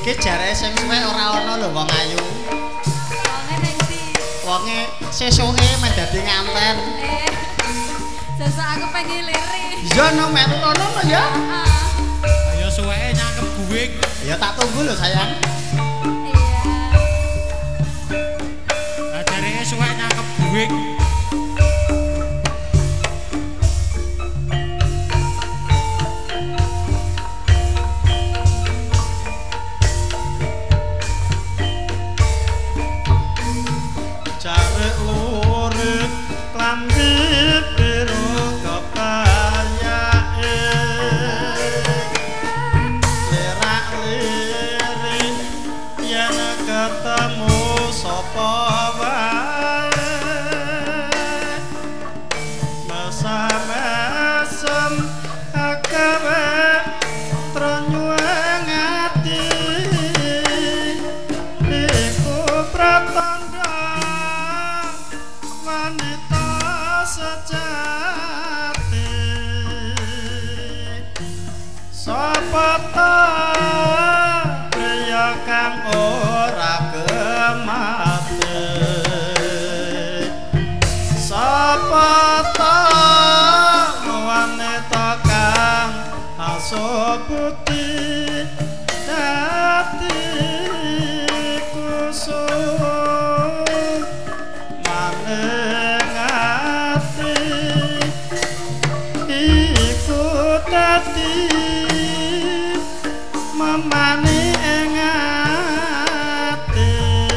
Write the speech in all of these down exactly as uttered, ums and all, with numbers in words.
Iki jarane sing suwe ora ana lho wong ayu. Wonge ning ndi? Wonge sesuke men dadi nganten. Eh. Sesuk aku pengen lirik. Iya no melu ngono lho ya. Heeh. Ayo suweke nyangkep buwing. Ya tak tunggu lho sayang. Iya. Lah jarene suweke nyangkep buwing. Jare urip klambi biru kebayake lirak-lirik yen ketemu sapa wae mesam-mesem akawe tronyuweng ati iku pratandha wanita sejati sapa ta priya kang ora kemati sapa ta wanita kang asubuti dadi kusuk maning ati iku dadi memani ing ati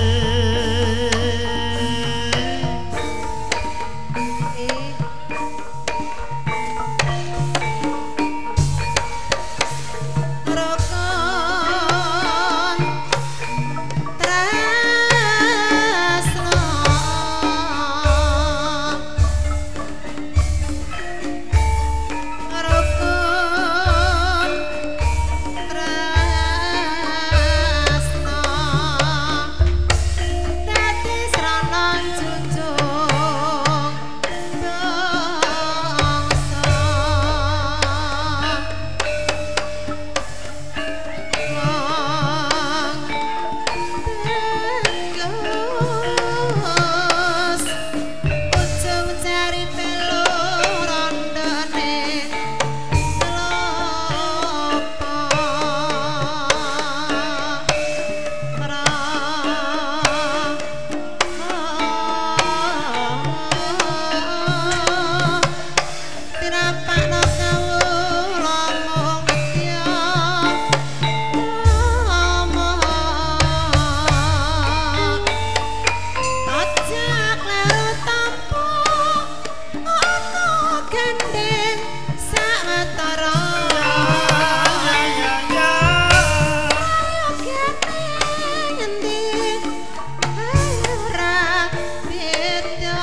Rukun tresno rukun tresno dadi sranan junjung bangsa Tegas ujung jari pelu rondone Dirapakno kawula mung medya Aja kleru tampa ana gendeng sawetara ya ya ayo kene ngendi ora beda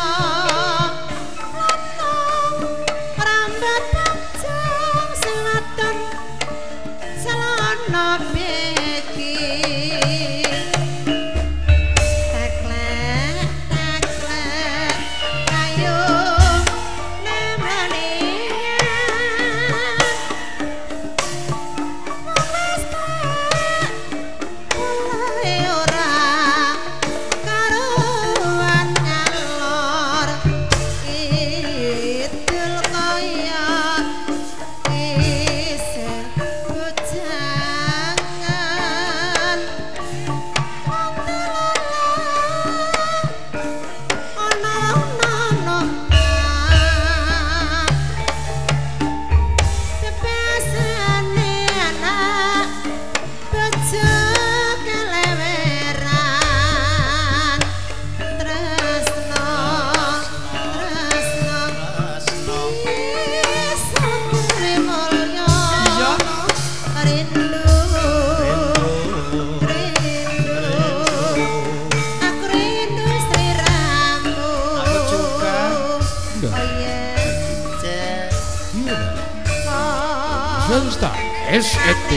lanang rambut panjang selatan celana beki teklek teklek ayo nemlanian mulai ora karuan ngalor idul kaya isih bujangan ana-ana Bebasane anak bojo keleweran tresno tresno Tresno isa mulya iya rindu rindu aku rindu sliramu Aku juga. oh yeah Cek. Iya dah. oh Swasta S E T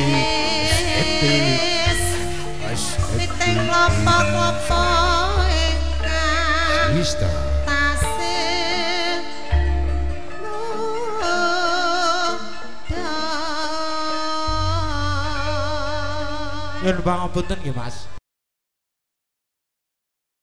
Wis S E Witing T klopo-klopo ingkang Swasta tasih nuda Nyun pangapunten nggih Mas.